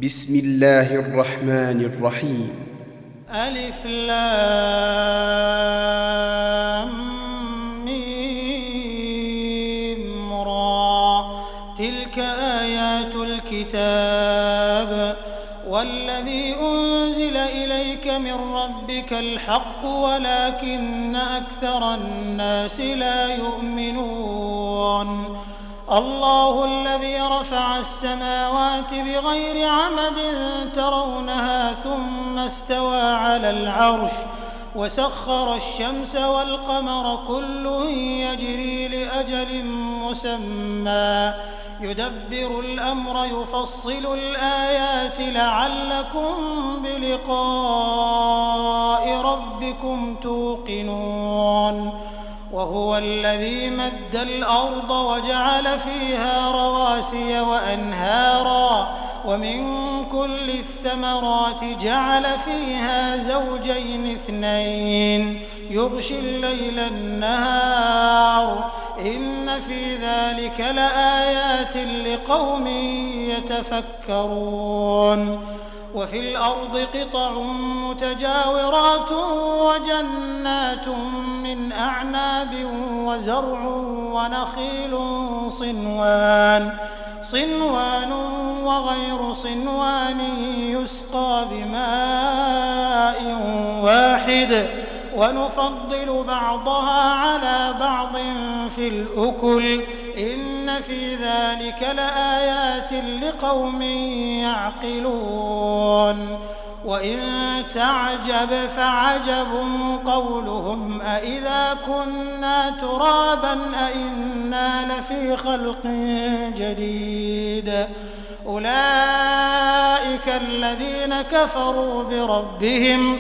بسم الله الرحمن الرحيم. ألف لام ميم را، تلك آيات الكتاب والذي أنزل إليك من ربك الحق ولكن أكثر الناس لا يؤمنون. الله الذي رفع السماوات بغير عمد ترونها ثم استوى على العرش وسخر الشمس والقمر كل يجري لأجل مسمى يدبر الأمر يفصل الآيات لعلكم بلقاء ربكم توقنون. وهو الذي مد الأرض وجعل فيها رواسي وأنهارا ومن كل الثمرات جعل فيها زوجين اثنين يغشي الليل النهار إن في ذلك لآيات لقوم يتفكرون. وفي الأرض قطع متجاورات وجنات من أعناب وزرع ونخيل صنوان وغير صنوان يسقى بماء واحد ونفضل بعضها على بعض في الأكل إن في ذلك لآيات لقوم يعقلون. وإن تعجب فعجب قولهم أإذا كنا ترابا أإنا لفي خلق جديد أولئك الذين كفروا بربهم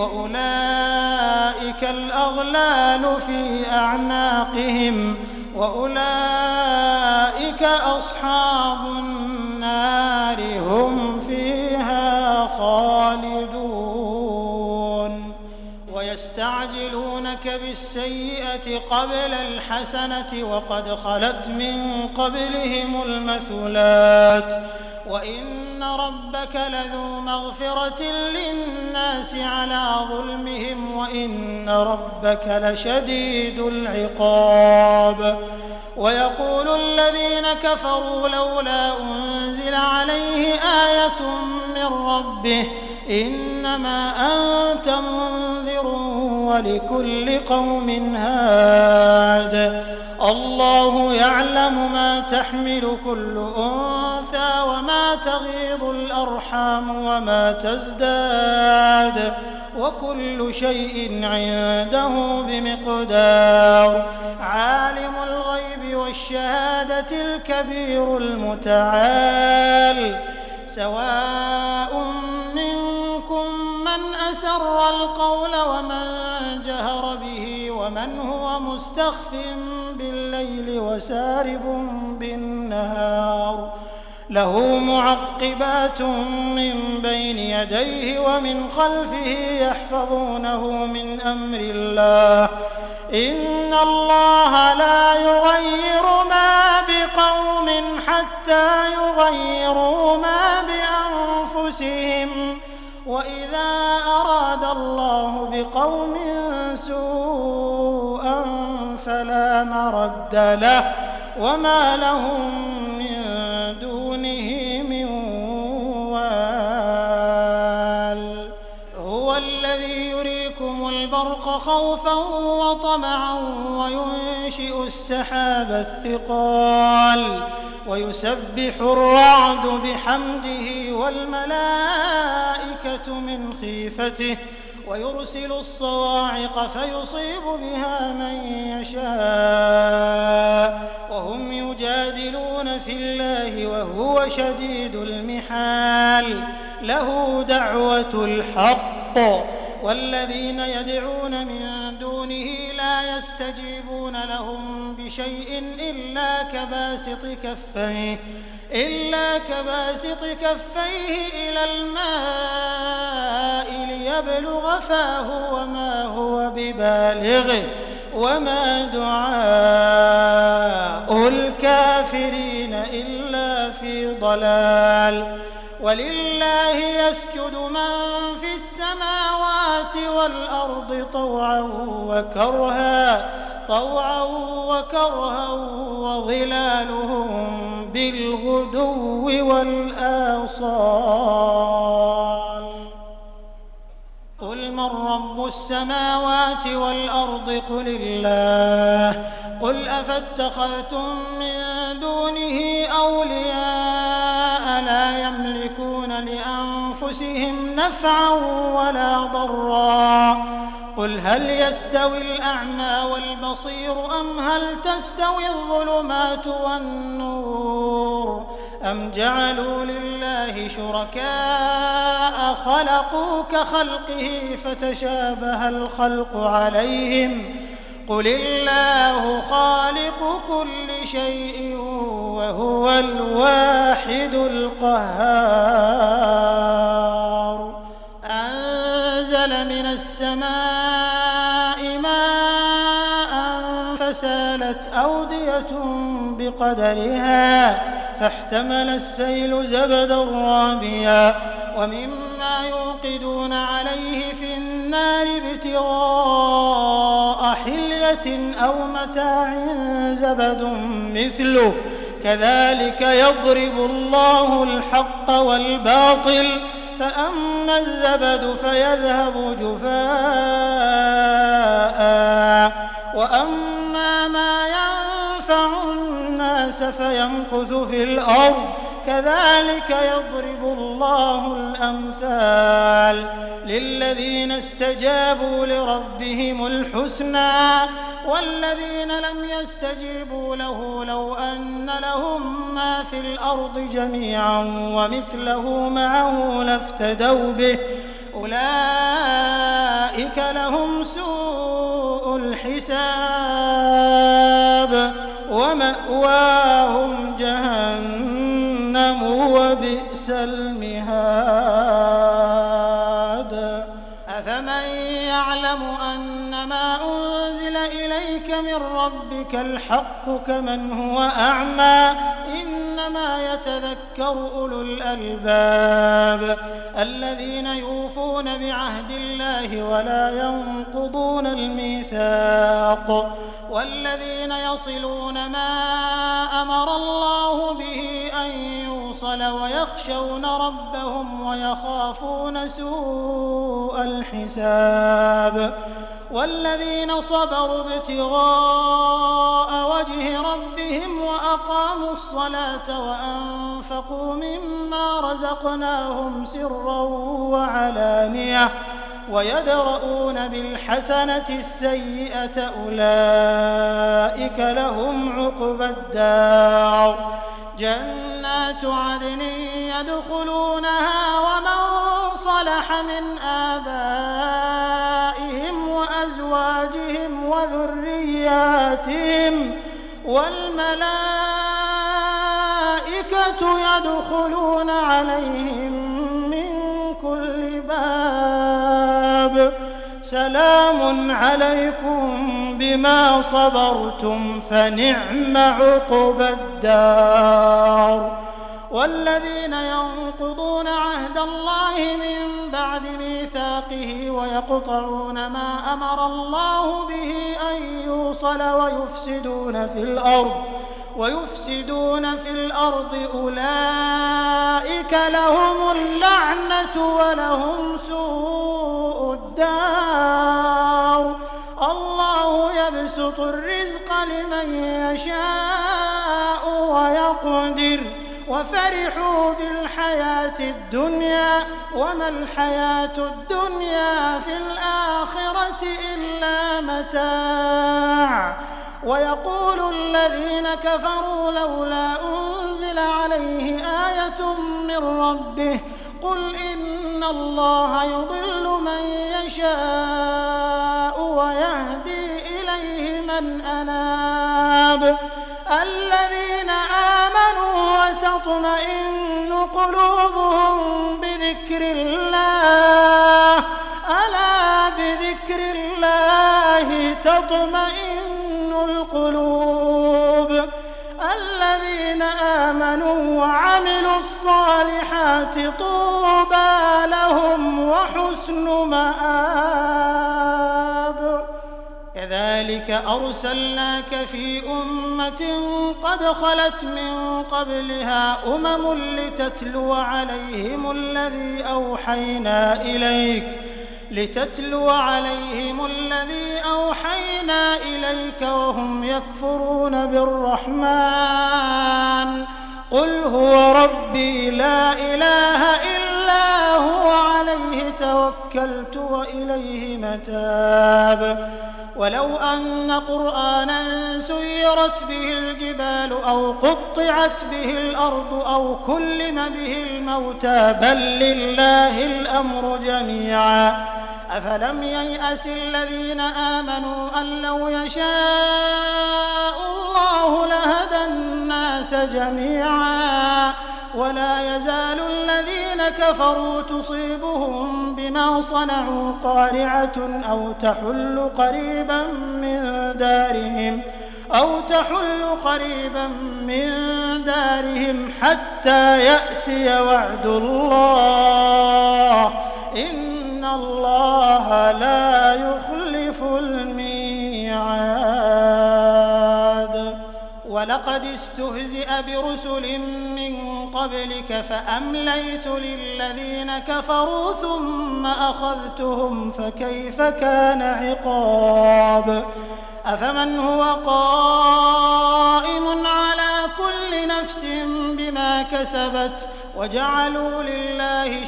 وأولئك الأغلال في أعناقهم وأولئك أصحاب النار هم فيها خالدون. ويستعجلونك بالسيئة قبل الحسنة وقد خلت من قبلهم المثلات وإن ربك لذو مغفرة للناس على ظلمهم وإن ربك لشديد العقاب. ويقول الذين كفروا لولا أنزل عليه آية من ربه إنما أنت منذر ولكل قوم هاد الله يعلم ما تحمل كل أنثى وما تغيض الأرحام وما تزداد وكل شيء عنده بمقدار. عالم الغيب والشهادة الكبير المتعال سواء منكم من أسر القول ومن جهر به ومن هو مستخف بالليل وسارب بالنهار له معقبات من بين يديه ومن خلفه يحفظونه من أمر الله إن الله لا يغير ما بقوم حتى يغيروا ما بأنفسهم وإذا أراد الله بقوم سوءا فلا مرد له وما لهم من دونه من وال. هو الذي يريكم البرق خوفا وطمعا وينشئ السحاب الثقال ويسبح الرعد بحمده والملائكة من خيفته ويرسل الصواعق فيصيب بها من يشاء وهم يجادلون في الله وهو شديد المحال له دعوة الحق والذين يدعون من دونه لا يستجيبون لهم بشيء إلا كباسط كفيه إلى الماء ليبلغ فاه وما هو ببالغه وما دعاء الكافرين إلا في ضلال. ولله يسجد من في السماوات والأرض طوعا وكرها وظلالهم بالغدو والآصال قل من رب السماوات والأرض قل الله قل أفاتخذتم من دونه أولياء لا يملكون لأنفسهم نفعا ولا ضرا قل هل يستوي الأعمى والبصير أم هل تستوي الظلمات والنور أم جعلوا لله شركاء خلقوا كخلقه فتشابه الخلق عليهم قل الله خالق كل شيء وهو الواحد القهار أنزل من السماء ماء فسالت أودية بقدرها فاحتمل السيل زبدا رابيا ومما يوقدون عليه في النار ابتغاء حلية أو متاع زبد مثله كذلك يضرب الله الحق والباطل فأما الزبد فيذهب جفاء وأما ما ينفع الناس فيمكث في الأرض كذلك يضرب الله الأمثال للذين استجابوا لربهم الحسنى والذين لم يستجيبوا له لو أن لهم ما في الأرض جميعا ومثله معه لافتدوا به أولئك لهم سوء الحساب ومأواهم جهنم وبئس المهاد أفمن يعلم أنما أنزل إليك من ربك الحق كمن هو أعمى إنما يتذكر أولو الألباب الذين يوفون بعهد الله ولا ينقضون الميثاق والذين يصلون ما أمر الله به أن يوصل ويخشون ربهم ويخافون سوء الحساب والذين صبروا ابتغاء وجه ربهم وأقاموا الصلاة وأنفقوا مما رزقناهم سرا وعلانية ويدرؤون بالحسنة السيئة أولئك لهم عقبى الدار جنات عدن يدخلونها ومن صلح من آبائهم وأزواجهم وذرياتهم والملائكة يدخلون عليهم من كل باب سلام عليكم بما صبرتم فنعم عقبى الدار والذين ينقضون عهد الله من بعد ميثاقه ويقطعون ما أمر الله به أن يوصل ويفسدون في الأرض أولئك لهم اللعنة ولهم سوء الدار الله يبسط الرزق لمن يشاء ويقدر وفرحوا بالحياة الدنيا وما الحياة الدنيا في الآخرة إلا متاع ويقول الذين كفروا لولا أنزل عليه آية من ربه قل إن الله يضل من يشاء ويهدي إليه من أناب الذين آمنوا وتطمئن قلوبهم بذكر الله ألا بذكر الله تطمئن القلوب الذين آمنوا وعملوا الصالحات طوبى لهم وحسن مآب. كذلك أرسلناك في أمة قد خلت من قبلها لتتلو عليهم الذي أوحينا إليك وهم يكفرون بالرحمن. قل هو ربي لا إله إلا هو عليه توكلت وإليه متاب. ولو أن قرآنا سيرت به الجبال أو قطعت به الأرض أو كلم به الموتى بل لله الأمر جميعا أفلم ييأس الذين آمنوا أن لو يشاء الله لهدى الناس جميعا ولا يزال الذين كفروا تصيبهم بما صنعوا قارعة أو تحل قريبا من دارهم حتى يأتي وعد الله إن الله لا يخلف الميعاد. ولقد استهزئ برسل من قبلك فأمليت للذين كفروا ثم أخذتهم فكيف كان عقاب. أفمن هو قائم على كل نفس بما كسبت وجعلوا لله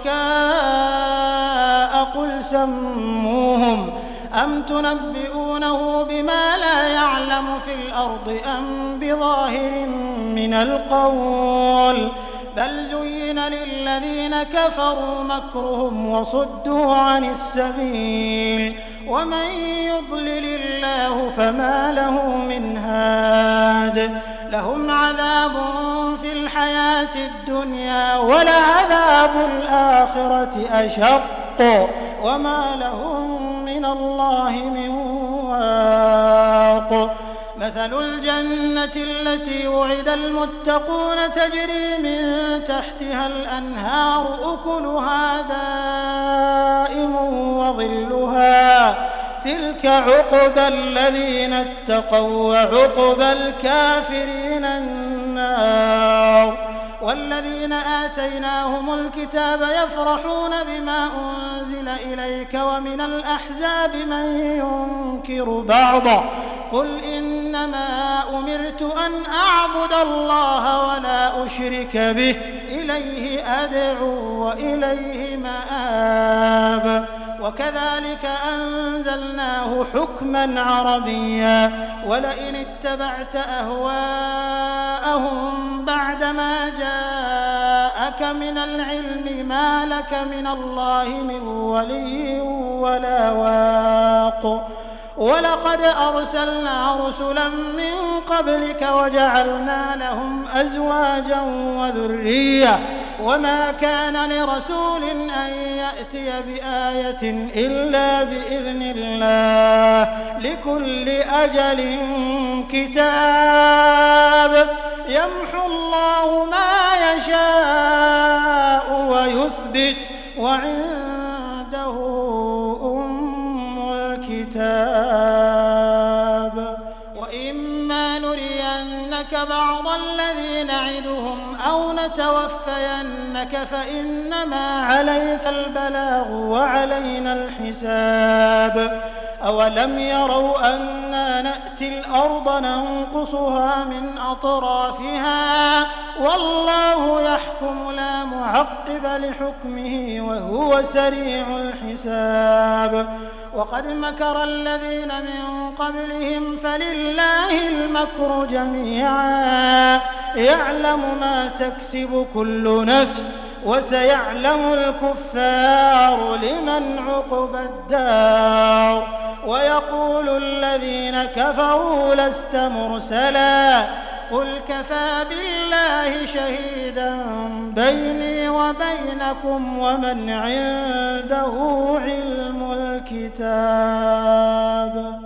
شركاء قل سموهم أم تنبئونه بما لا يعلم في الأرض أم بظاهر من القول بل زين للذين كفروا مكرهم وصدوا عن السبيل ومن يضلل الله فما له من هاد. لهم عذاب في الحياة الدنيا ولعذاب الآخرة أشق وما لهم من الله من واق. مثل الجنة التي وعد المتقون تجري من تحتها الأنهار أكلها دائم وظلها تلك عقبى الذين اتقوا وعقبى الكافرين النار. والذين آتيناهم الكتاب يفرحون بما أنزل إليك ومن الأحزاب من ينكر بعضه قل إنما أمرت أن أعبد الله ولا أشرك به إليه أدعو وإليه مآب. وكذلك أنزلناه حكما عربيا ولئن اتبعت أهواءهم بعدما جاءك من العلم ما لك من الله من ولي ولا واق. ولقد أرسلنا رسلا من قبلك وجعلنا لهم أزواجا وذرية وما كان لرسول أن يأتي بآية إلا بإذن الله لكل أجل كتاب يمحو الله ما يشاء ويثبت وعنده أم الكتاب. وإما نرينك بعض الذي نعدهم أو نتوفينك فإنما عليك البلاغ وعلينا الحساب. أولم يروا أنا نأتي الأرض ننقصها من أطرافها والله يحكم لا معقب لحكمه وهو سريع الحساب. وقد مكر الذين من قبلهم فلله المكر جميعا يعلم ما تكسب كل نفس وسيعلم الكفار لمن عقبى الدار. ويقول الذين كفروا لست مرسلا قل كفى بالله شهيدا بيني وبينكم ومن عنده علم الكتاب.